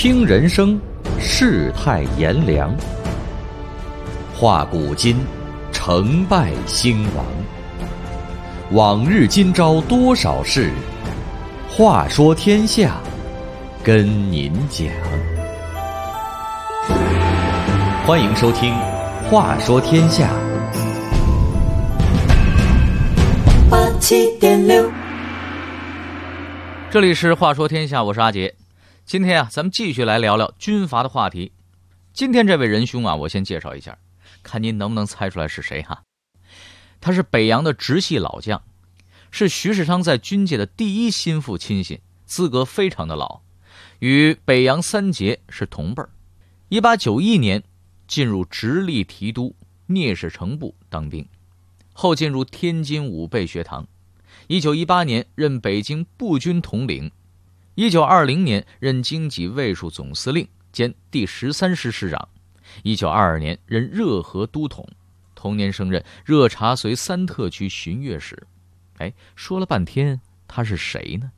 听人生，世态炎凉；话古今，成败兴亡。往日今朝多少事，话说天下，跟您讲。欢迎收听《话说天下》。 87.6， 这里是《话说天下》，我是阿杰。今天咱们继续来聊聊军阀的话题。今天这位仁兄我先介绍一下，看您能不能猜出来是谁哈？他是北洋的直系老将，是徐世昌在军界的第一心腹亲信，资格非常的老，与北洋三杰是同辈儿。1891年进入直隶提督聂士成部当兵，后进入天津武备学堂。1918年任北京步军统领，1920年任京畿卫戍总司令兼第13师师长，1922年任热河都统，同年升任热察绥三特区巡阅使。说了半天他是谁呢？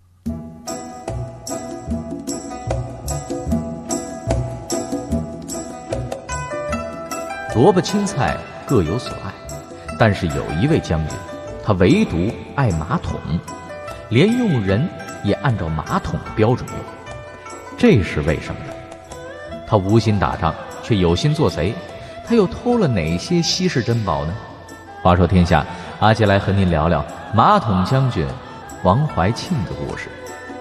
萝卜青菜各有所爱，但是有一位将军，他唯独爱马桶，连用人也按照马桶的标准用。这是为什么呢？他无心打仗，却有心做贼。他又偷了哪些稀世珍宝呢？话说天下，阿杰来和您聊聊马桶将军王怀庆的故事。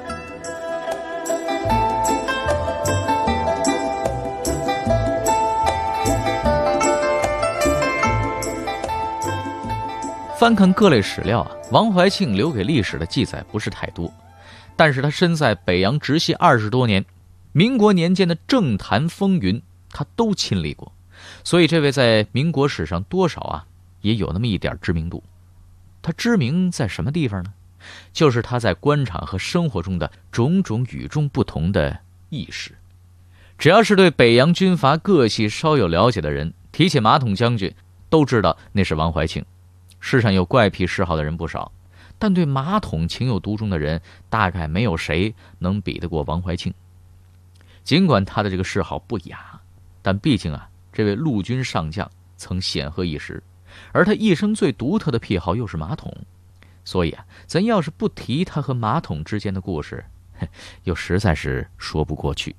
翻看各类史料王怀庆留给历史的记载不是太多，但是他身在北洋直系20多年，民国年间的政坛风云他都亲历过，所以这位在民国史上多少也有那么一点知名度。他知名在什么地方呢？就是他在官场和生活中的种种与众不同的意识。只要是对北洋军阀各系稍有了解的人，提起马桶将军都知道那是王怀庆。世上有怪癖嗜好的人不少，但对马桶情有独钟的人大概没有谁能比得过王怀庆。尽管他的这个嗜好不雅，但毕竟这位陆军上将曾显赫一时，而他一生最独特的癖好又是马桶，所以咱要是不提他和马桶之间的故事，又实在是说不过去。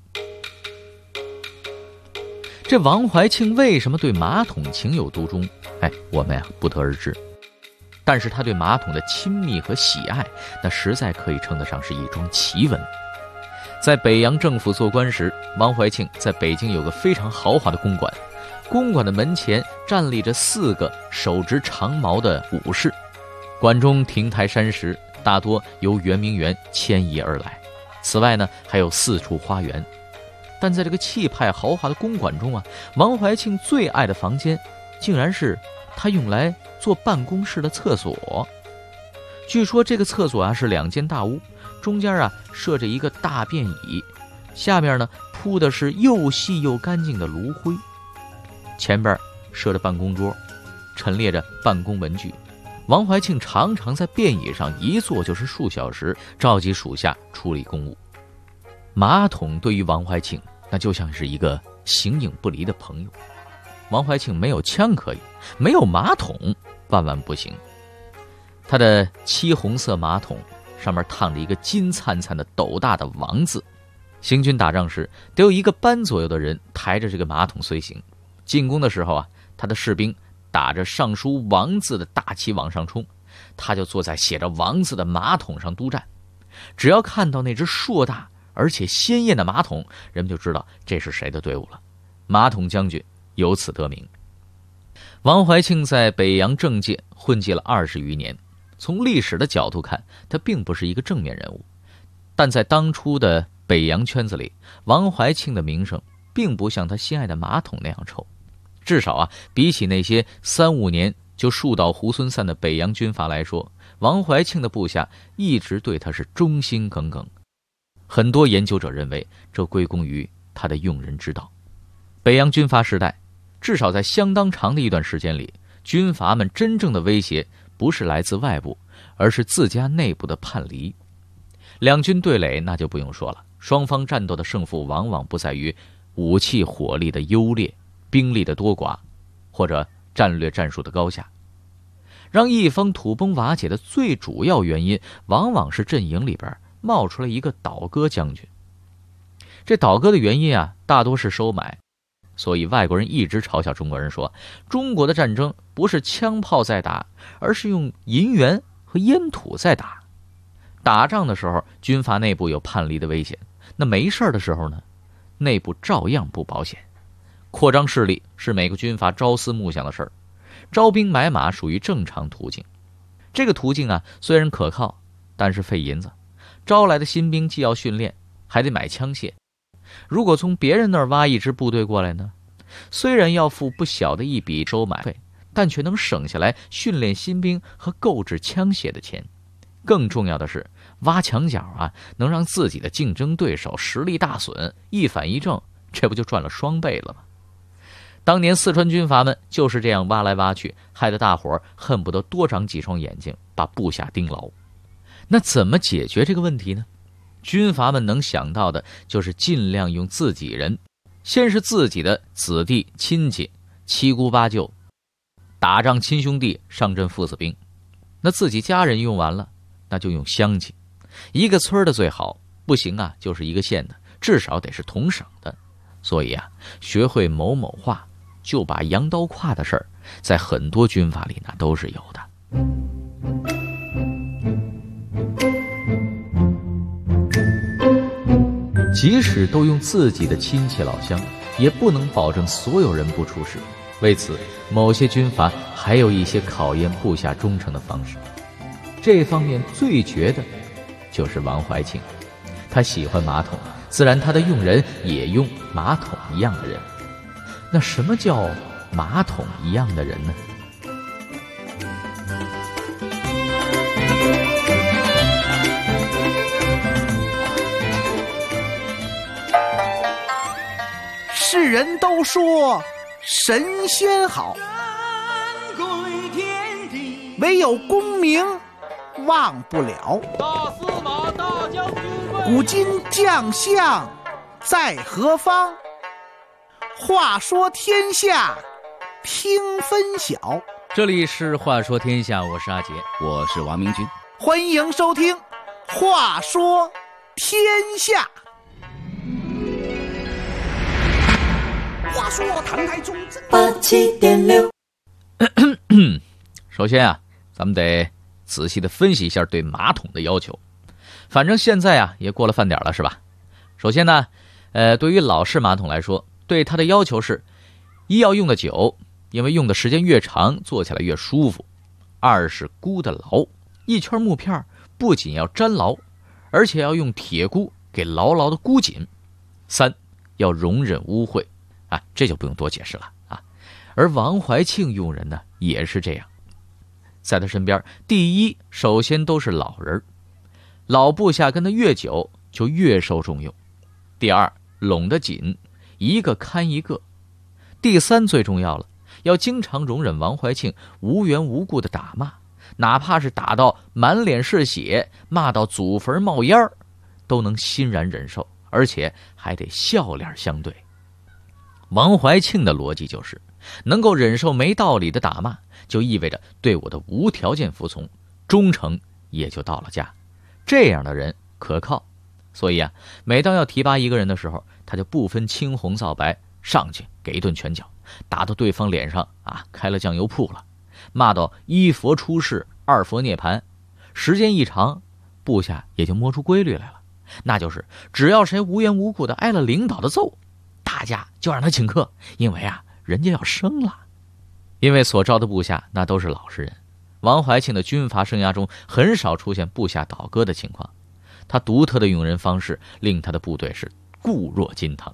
这王怀庆为什么对马桶情有独钟？我们不得而知。但是他对马桶的亲密和喜爱，那实在可以称得上是一桩奇闻。在北洋政府做官时，王怀庆在北京有个非常豪华的公馆，公馆的门前站立着4个手执长矛的武士，馆中亭台山石大多由圆明园迁移而来，此外呢还有4处花园。但在这个气派豪华的公馆中王怀庆最爱的房间竟然是他用来做办公室的厕所。据说这个厕所是2间大屋，中间设着一个大便椅，下面呢铺的是又细又干净的炉灰，前边设着办公桌，陈列着办公文具。王怀庆常常在便椅上一坐就是数小时，召集属下处理公务。马桶对于王怀庆那就像是一个形影不离的朋友。王怀庆没有枪可以，没有马桶万万不行。他的漆红色马桶上面烫着一个金灿灿的斗大的王字，行军打仗时得有1个班左右的人抬着这个马桶随行。进攻的时候他的士兵打着上书王字的大旗往上冲，他就坐在写着王字的马桶上督战。只要看到那只硕大而且鲜艳的马桶，人们就知道这是谁的队伍了。马桶将军由此得名。王怀庆在北洋政界混迹了20余年，从历史的角度看，他并不是一个正面人物，但在当初的北洋圈子里，王怀庆的名声并不像他心爱的马桶那样臭。至少比起那些3-5年就树倒猢狲散的北洋军阀来说，王怀庆的部下一直对他是忠心耿耿。很多研究者认为，这归功于他的用人之道。北洋军阀时代，至少在相当长的一段时间里，军阀们真正的威胁不是来自外部，而是自家内部的叛离。两军对垒那就不用说了， 双方战斗的胜负往往不在于武器火力的优劣、兵力的多寡，或者战略战术的高下。让一方土崩瓦解的最主要原因，往往是阵营里边冒出来一个倒戈将军。这倒戈的原因啊，大多是收买。所以外国人一直嘲笑中国人说，中国的战争不是枪炮在打，而是用银元和烟土在打。打仗的时候，军阀内部有叛离的危险，那没事的时候呢，内部照样不保险。扩张势力是每个军阀朝思暮想的事儿，招兵买马属于正常途径。这个途径啊，虽然可靠，但是费银子。招来的新兵既要训练，还得买枪械。如果从别人那儿挖一支部队过来呢，虽然要付不小的一笔收买费，但却能省下来训练新兵和购置枪械的钱。更重要的是，挖墙脚啊，能让自己的竞争对手实力大损，一反一正，这不就赚了双倍了吗？当年四川军阀们就是这样挖来挖去，害得大伙儿恨不得多长几双眼睛，把部下盯牢。那怎么解决这个问题呢？军阀们能想到的就是尽量用自己人，先是自己的子弟亲戚、七姑八舅，打仗亲兄弟上阵父子兵。那自己家人用完了，那就用乡亲，一个村的最好，不行啊就是一个县的，至少得是同省的。所以啊，学会某某话，就把扬刀胯的事儿，在很多军阀里那都是有的。即使都用自己的亲戚老乡，也不能保证所有人不出事。为此，某些军阀还有一些考验部下忠诚的方式。这方面最绝的就是王怀庆，他喜欢马桶，自然他的用人也用马桶一样的人。那什么叫马桶一样的人呢？ 世人都说神仙好，唯有功名忘不了。 大司马大将军问， 古今将相在何方？话说天下听分晓。 这里是话说天下，我是阿杰， 我是王明君， 欢迎收听话说天下。话说唐太宗 87.6。 首先啊，咱们得仔细的分析一下对马桶的要求。反正现在啊也过了饭点了，是吧？首先呢，对于老式马桶来说，对它的要求是：一要用的久，因为用的时间越长，坐起来越舒服；二是箍得牢，一圈木片不仅要粘牢，而且要用铁箍给牢牢的箍紧；三要容忍污秽。啊，这就不用多解释了啊。而王怀庆用人呢，也是这样，在他身边，第一，首先都是老人，老部下跟他越久，就越受重用；第二，拢得紧，一个看一个；第三，最重要了，要经常容忍王怀庆无缘无故的打骂，哪怕是打到满脸是血，骂到祖坟冒烟儿，都能欣然忍受，而且还得笑脸相对。王怀庆的逻辑就是，能够忍受没道理的打骂，就意味着对我的无条件服从，忠诚也就到了家。这样的人可靠，所以啊，每当要提拔一个人的时候，他就不分青红皂白，上去给一顿拳脚，打到对方脸上啊开了酱油铺了，骂到一佛出世，二佛涅槃。时间一长，部下也就摸出规律来了，那就是只要谁无缘无故的挨了领导的揍，大家就让他请客，因为啊，人家要升了。因为所招的部下那都是老实人，王怀庆的军阀生涯中很少出现部下倒戈的情况，他独特的用人方式令他的部队是固若金汤。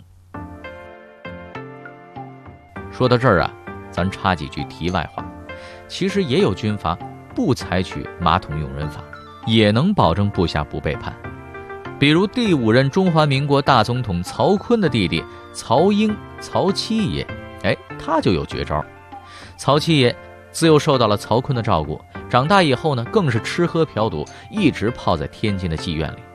说到这儿啊，咱插几句题外话，其实也有军阀不采取马桶用人法，也能保证部下不背叛。比如第5任中华民国大总统曹锟的弟弟曹英，曹七爷，他就有绝招。曹七爷自幼受到了曹锟的照顾，长大以后呢，更是吃喝嫖赌，一直泡在天津的妓院里。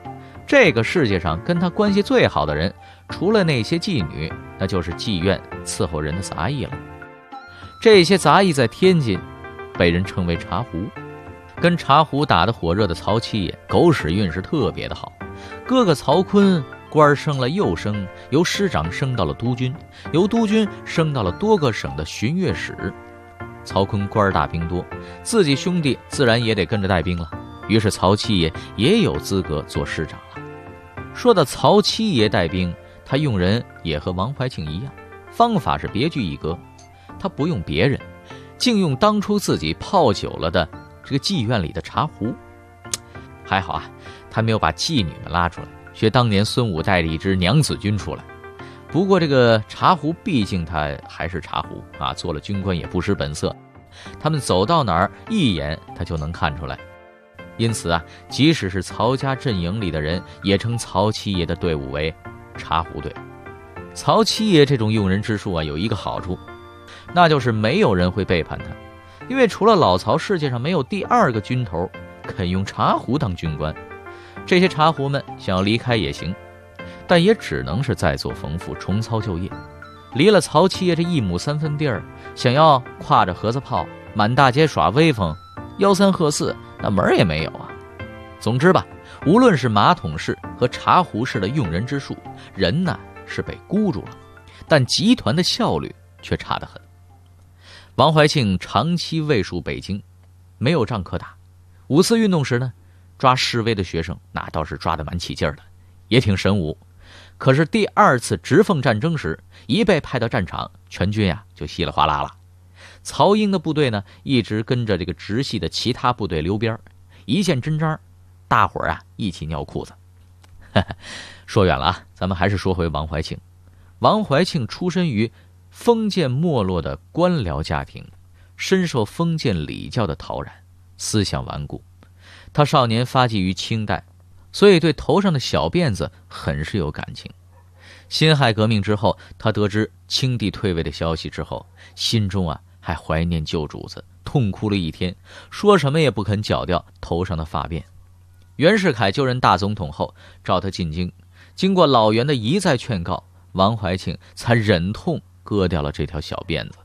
这个世界上跟他关系最好的人，除了那些妓女，那就是妓院伺候人的杂役了。这些杂役在天津被人称为茶壶。跟茶壶打得火热的曹七爷狗屎运是特别的好，哥哥曹锟官升了又升，由师长升到了督军，由督军升到了多个省的巡阅使。曹锟官大兵多，自己兄弟自然也得跟着带兵了，于是曹七爷也有资格做师长了。说到曹七爷带兵，他用人也和王怀庆一样，方法是别具一格。他不用别人，竟用当初自己泡久了的这个妓院里的茶壶。还好啊，他没有把妓女们拉出来，学当年孙武带着一支娘子军出来。不过这个茶壶毕竟他还是茶壶啊，做了军官也不失本色，他们走到哪儿一眼他就能看出来。因此啊，即使是曹家阵营里的人也称曹七爷的队伍为茶壶队。曹七爷这种用人之术啊，有一个好处，那就是没有人会背叛他，因为除了老曹，世界上没有第二个军头肯用茶壶当军官。这些茶壶们想要离开也行，但也只能是再做缝复，重操旧业。离了曹七爷这1亩3分地儿，想要挎着盒子炮满大街耍威风，吆三喝四，那门儿也没有啊。总之吧，无论是马桶式和茶壶式的用人之术，人呢是被箍住了，但集团的效率却差得很。王怀庆长期卫戍北京，没有仗可打。5四运动时呢，抓示威的学生那倒是抓得蛮起劲儿的，也挺神武。可是第2次直奉战争时，一被派到战场，全军呀就稀里哗啦了。曹英的部队呢，一直跟着这个直系的其他部队溜边，一见真章，大伙儿啊一起尿裤子。说远了啊，咱们还是说回王怀庆。王怀庆出身于封建没落的官僚家庭，深受封建礼教的陶染，思想顽固。他少年发迹于清代，所以对头上的小辫子很是有感情。辛亥革命之后，他得知清帝退位的消息之后，心中啊还怀念旧主子，痛哭了一天，说什么也不肯绞掉头上的发辫。袁世凯就任大总统后，召他进京，经过老袁的一再劝告，王怀庆才忍痛割掉了这条小辫子。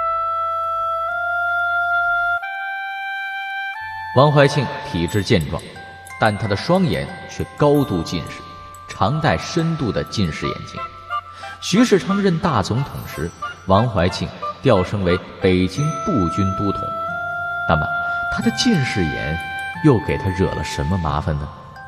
王怀庆体质健壮，但他的双眼却高度近视，常戴深度的近视眼镜。徐世昌任大总统时，王怀庆调升为北京步军都统。那么他的近视眼又给他惹了什么麻烦呢？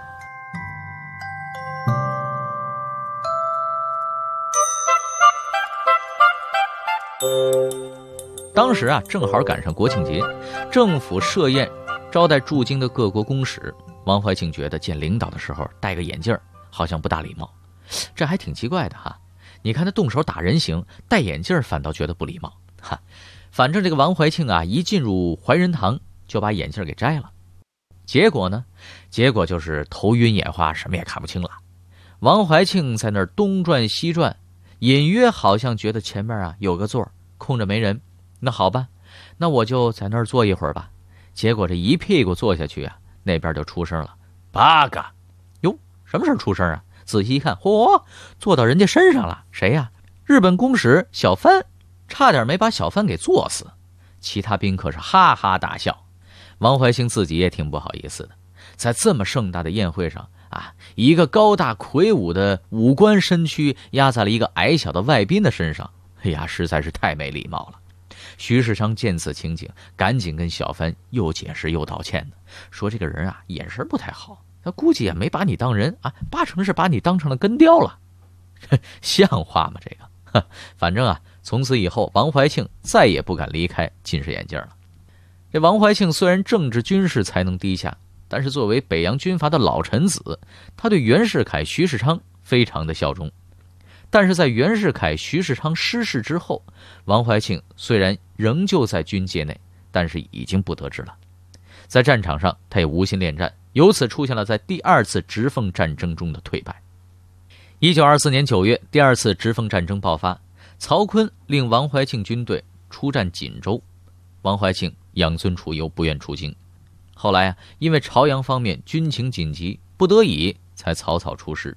当时啊，正好赶上国庆节，政府设宴招待驻京的各国公使。王怀庆觉得见领导的时候戴个眼镜好像不大礼貌，这还挺奇怪的哈。你看他动手打人行，戴眼镜反倒觉得不礼貌哈。反正这个王怀庆啊，一进入怀仁堂就把眼镜给摘了。结果呢？结果就是头晕眼花，什么也看不清了。王怀庆在那儿东转西转，隐约好像觉得前面啊有个座空着没人。那好吧，那我就在那儿坐一会儿吧。结果这一屁股坐下去啊，那边就出声了，八个。哟，什么时候出声啊？仔细一看，嚯，坐到人家身上了。谁呀？日本公使小帆，差点没把小帆给坐死。其他宾客是哈哈大笑。王怀庆自己也挺不好意思的，在这么盛大的宴会上啊，一个高大魁梧的武官身躯压在了一个矮小的外宾的身上，哎呀，实在是太没礼貌了。徐世昌见此情景，赶紧跟小帆又解释又道歉的，说这个人啊眼神不太好，他估计也没把你当人啊，8成是把你当成了根雕了。像话吗这个？反正啊，从此以后王怀庆再也不敢离开近视眼镜了。这王怀庆虽然政治军事才能低下，但是作为北洋军阀的老臣子，他对袁世凯、徐世昌非常的效忠。但是在袁世凯、徐世昌失势之后，王怀庆虽然仍旧在军界内，但是已经不得志了。在战场上他也无心恋战，由此出现了在第2次直奉战争中的退败。1924年9月，第2次直奉战争爆发，曹锟令王怀庆军队出战锦州，王怀庆养尊处优，不愿出京。后来啊，因为朝阳方面军情紧急，不得已才草草出师。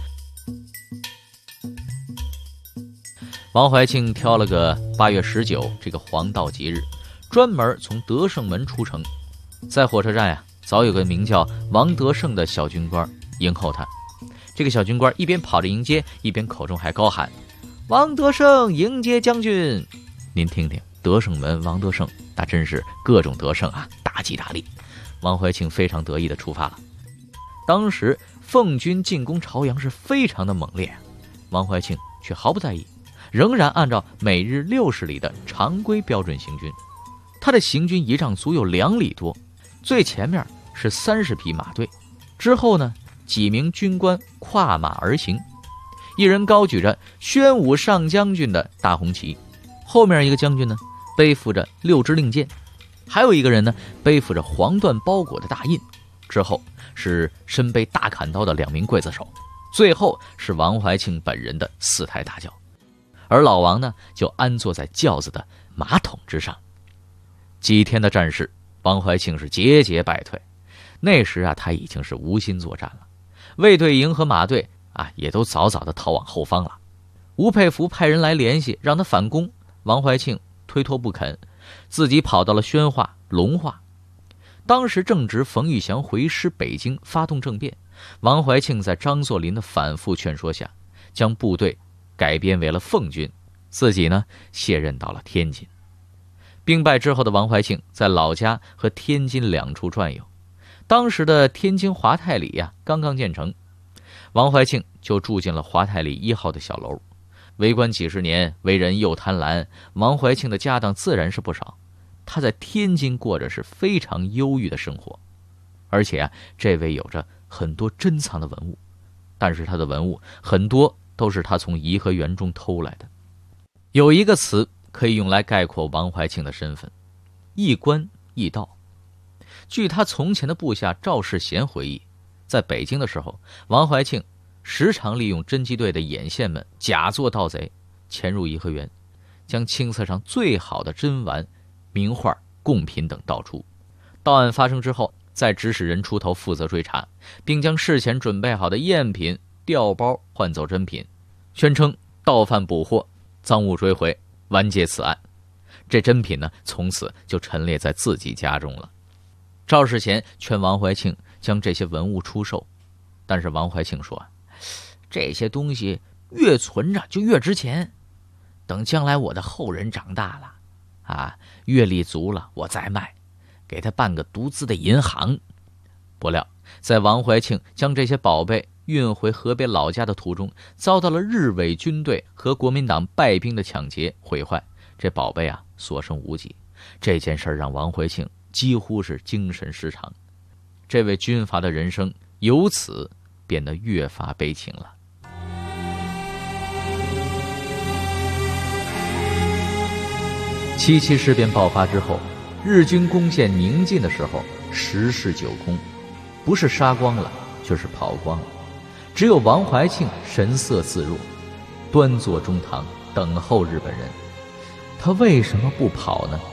王怀庆挑了个8月19这个黄道节日，专门从德胜门出城。在火车站呀，早有个名叫王德胜的小军官迎候他。这个小军官一边跑着迎接，一边口中还高喊：“王德胜迎接将军！”您听听，德胜门王德胜，那真是各种得胜啊，大吉大利。王怀庆非常得意地出发了。当时奉军进攻朝阳是非常的猛烈，王怀庆却毫不在意，仍然按照每日60里的常规标准行军。他的行军仪仗足有2里多，最前面是30匹马队，之后呢，几名军官跨马而行，一人高举着宣武上将军的大红旗，后面一个将军呢背负着6支令箭，还有一个人呢背负着黄缎包裹的大印，之后是身背大砍刀的2名刽子手，最后是王怀庆本人的4台大轿，而老王呢就安坐在轿子的马桶之上。几天的战事，王怀庆是节节败退。那时啊，他已经是无心作战了。卫队营和马队啊，也都早早的逃往后方了。吴佩孚派人来联系，让他反攻，王怀庆推脱不肯，自己跑到了宣化、隆化。当时正值冯玉祥回师北京发动政变，王怀庆在张作霖的反复劝说下，将部队改编为了奉军，自己呢卸任到了天津。兵败之后的王怀庆在老家和天津2处转悠。当时的天津华泰里呀刚刚建成，王怀庆就住进了华泰里1号的小楼。为官几十年，为人又贪婪，王怀庆的家当自然是不少。他在天津过着是非常忧郁的生活，而且啊，这位有着很多珍藏的文物，但是他的文物很多都是他从颐和园中偷来的。有一个词可以用来概括王怀庆的身份：一官一盗。据他从前的部下赵世贤回忆，在北京的时候，王怀庆时常利用侦缉队的眼线们假作盗贼，潜入颐和园，将清册上最好的珍玩、名画、贡品等盗出。盗案发生之后，再指使人出头负责追查，并将事前准备好的赝品、调包换走真品，宣称盗犯捕获，赃物追回，完结此案。这真品呢，从此就陈列在自己家中了。赵世贤劝王怀庆将这些文物出售，但是王怀庆说，这些东西越存着就越值钱，等将来我的后人长大了啊，阅历足了，我再卖，给他办个独资的银行。不料在王怀庆将这些宝贝运回河北老家的途中，遭到了日伪军队和国民党败兵的抢劫毁坏，这宝贝啊所剩无几。这件事让王怀庆几乎是精神失常，这位军阀的人生由此变得越发悲情了。7·7事变爆发之后，日军攻陷宁晋的时候，10室9空，不是杀光了就是跑光了，只有王怀庆神色自若，端坐中堂等候日本人。他为什么不跑呢？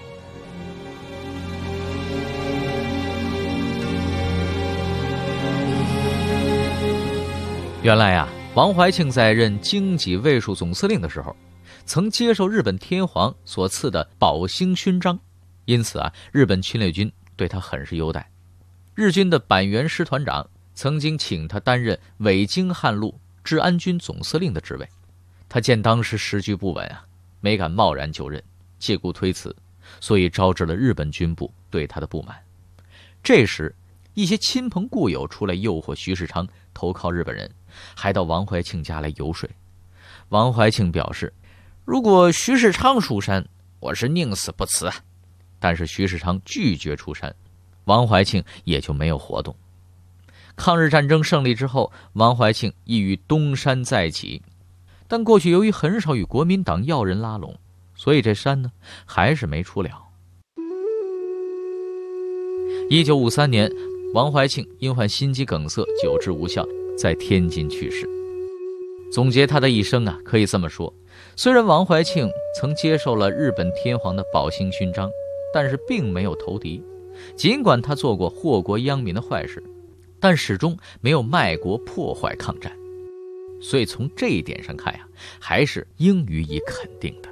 原来啊，王怀庆在任京畿卫戍总司令的时候，曾接受日本天皇所赐的宝兴勋章，因此啊，日本侵略军对他很是优待。日军的板垣师团长曾经请他担任伪京汉路治安军总司令的职位，他见当时时局不稳啊，没敢贸然就任，借故推辞，所以招致了日本军部对他的不满。这时一些亲朋故友出来诱惑徐世昌投靠日本人，还到王怀庆家来游说。王怀庆表示，如果徐世昌出山，我是宁死不辞啊。但是徐世昌拒绝出山，王怀庆也就没有活动。抗日战争胜利之后，王怀庆意欲东山再起，但过去由于很少与国民党要人拉拢，所以这山呢还是没出了。1953年，王怀庆因患心肌梗塞久治无效，在天津去世。总结他的一生啊，可以这么说，虽然王怀庆曾接受了日本天皇的宝兴勋章，但是并没有投敌。尽管他做过祸国殃民的坏事， 但始终没有卖国破坏抗战。所以从这一点上看呀，还是应予以肯定的。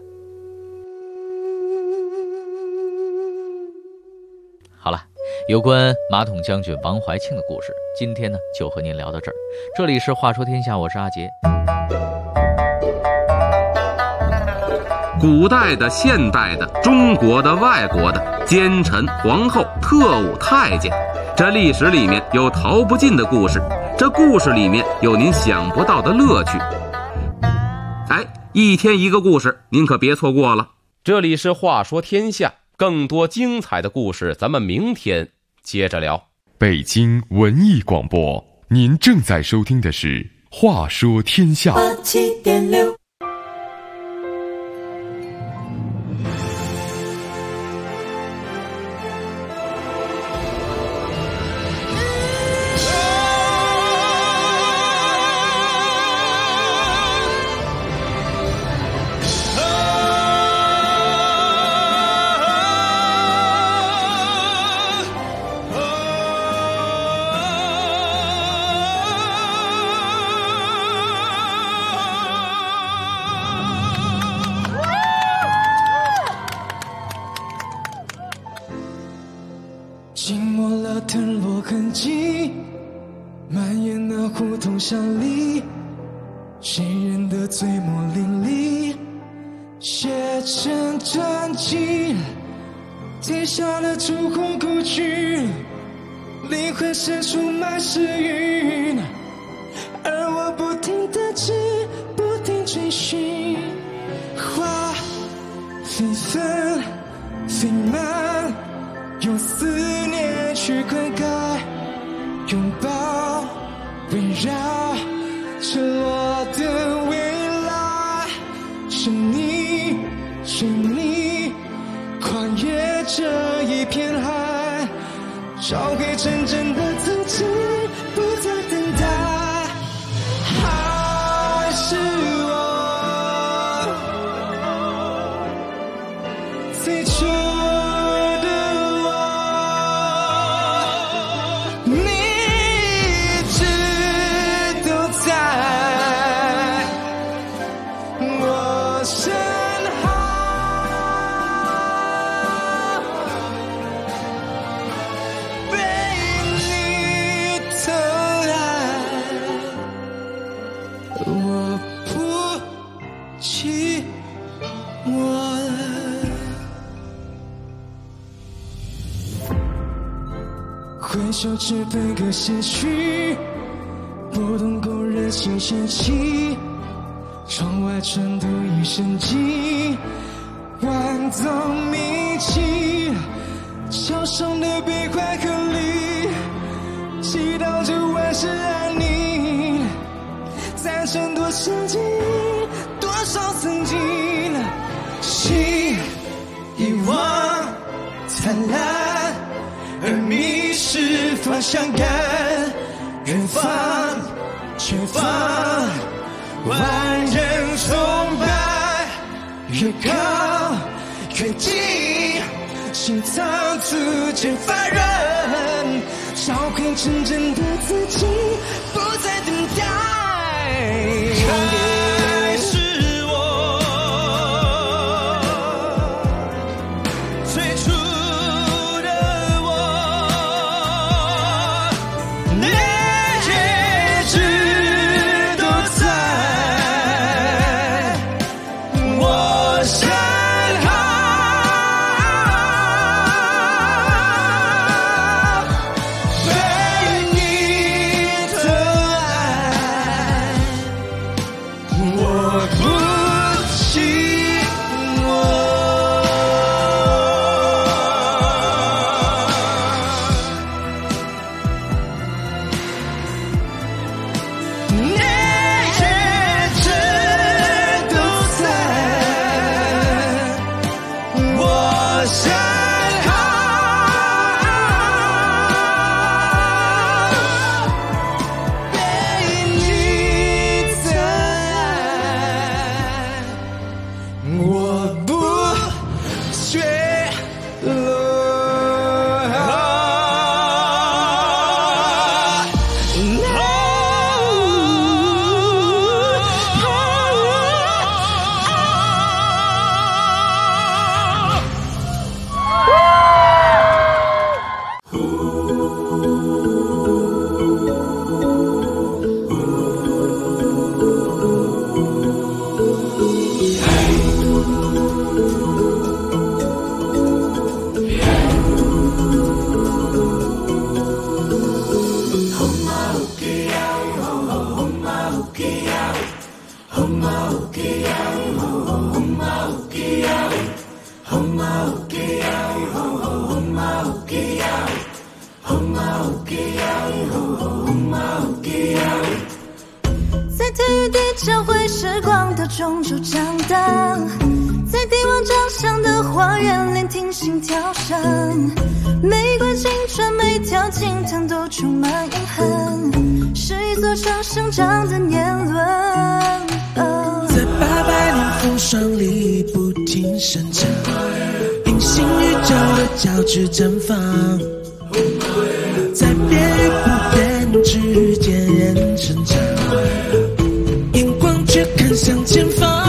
好了，有关马桶将军王怀庆的故事，今天呢就和您聊到这儿。这里是话说天下，我是阿杰。 古代的、现代的、中国的、外国的，奸臣、皇后、特务、太监，这历史里面有逃不尽的故事，这故事里面有您想不到的乐趣。一天一个故事，您可别错过了。 这里是话说天下，更多精彩的故事咱们明天接着聊。 北京文艺广播，您正在收听的是话说天下 87.6。 浸没了藤萝痕迹，蔓延那胡同巷里，谁人的嘴墨淋漓，写成传奇。天下的烛火故去，灵魂深处满是云，而我不停地追，不停追寻。花飞纷飞满，用思念去灌溉，拥抱围绕赤裸的未来。是你，是你，跨越这一片海，找回真正的自己，不再等待。还是我最初回首只分割些许，不懂勾人心弦起，窗外传读一声寂，万藏铭记，桥上的悲欢和离，祈祷着万事安宁，赞成多少记忆，多少曾经，心遗忘灿烂，而迷失方向感，远方前方万人崇拜，越高越近，心脏逐渐发热，找回真正的自己，不再等待。还是我最初在天与地交汇时光的中州长大，在帝王长相的花园聆听心跳声，玫瑰青春每条金藤都充满阴痕，是一座城生长的年轮。 在800年风霜里不停生长，平行宇宙的交织绽放，在变与不变之间人成长，眼光却看向前方。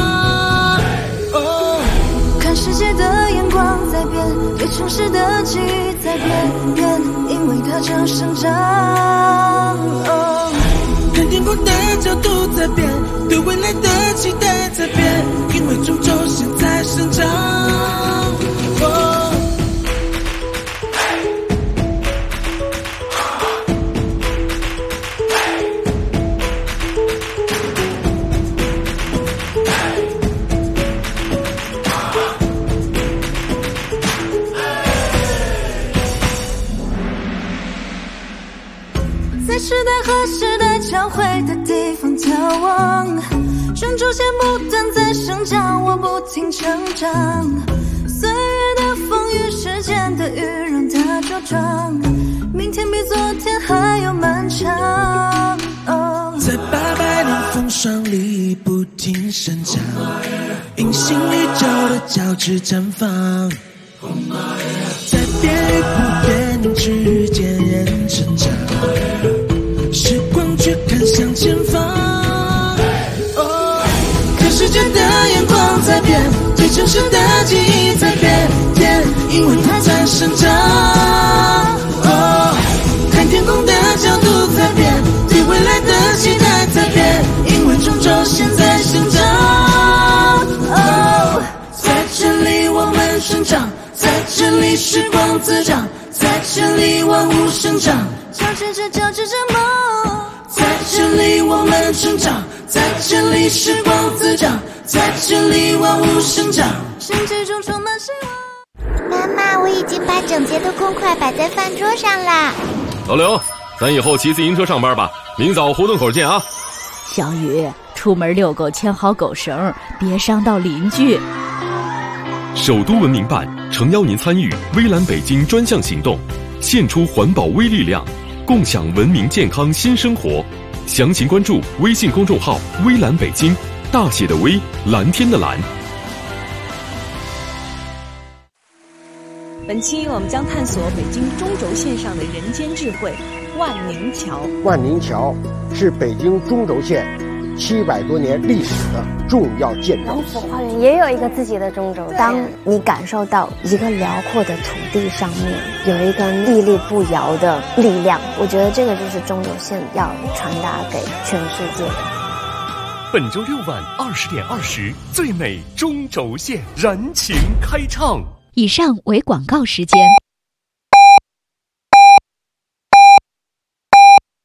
看世界的眼光在变，对城市的记忆在变，因为它正生长。 看天空的角度在变，对未来的期待在变，因为中轴线在生长。 在时代和时代交汇的地方眺望，中轴线不断在生长，我不停成长。岁月的风雨，时间的雨，让它茁壮，明天比昨天还要漫长。 在800年风霜里不停生长，平行宇宙的交织绽放，在变与不变之间人成长，时光却看向前方。看世界的眼光在变，对城市的记忆在变，因为它在生长。看天空的角度在变，对未来的期待在变，因为中轴线在生长。在这里我们生长，在这里时光滋长，在这里万物生长， 交织着梦。 在这里我们成长，在这里时光滋长，在这里万物生长， 世界中充满希望。 妈妈，我已经把整洁的公筷摆在饭桌上啦。 老刘，咱以后骑自行车上班吧，明早胡同口见啊。 小雨，出门遛狗牵好狗绳，别伤到邻居。 首都文明办诚邀您参与微蓝北京专项行动，献出环保微力量，共享文明健康新生活。详情关注微信公众号微蓝北京，大写的微，蓝天的蓝。 本期我们将探索北京中轴线上的人间智慧——万宁桥。 万宁桥是北京中轴线700多年历史的重要建筑。 王府花园也有一个自己的中轴线。当你感受到一个辽阔的土地上面有一个屹立不摇的力量，我觉得这个就是中轴线要传达给全世界的。 本周6晚20点20，最美中轴线燃情开唱。 以上为广告时间。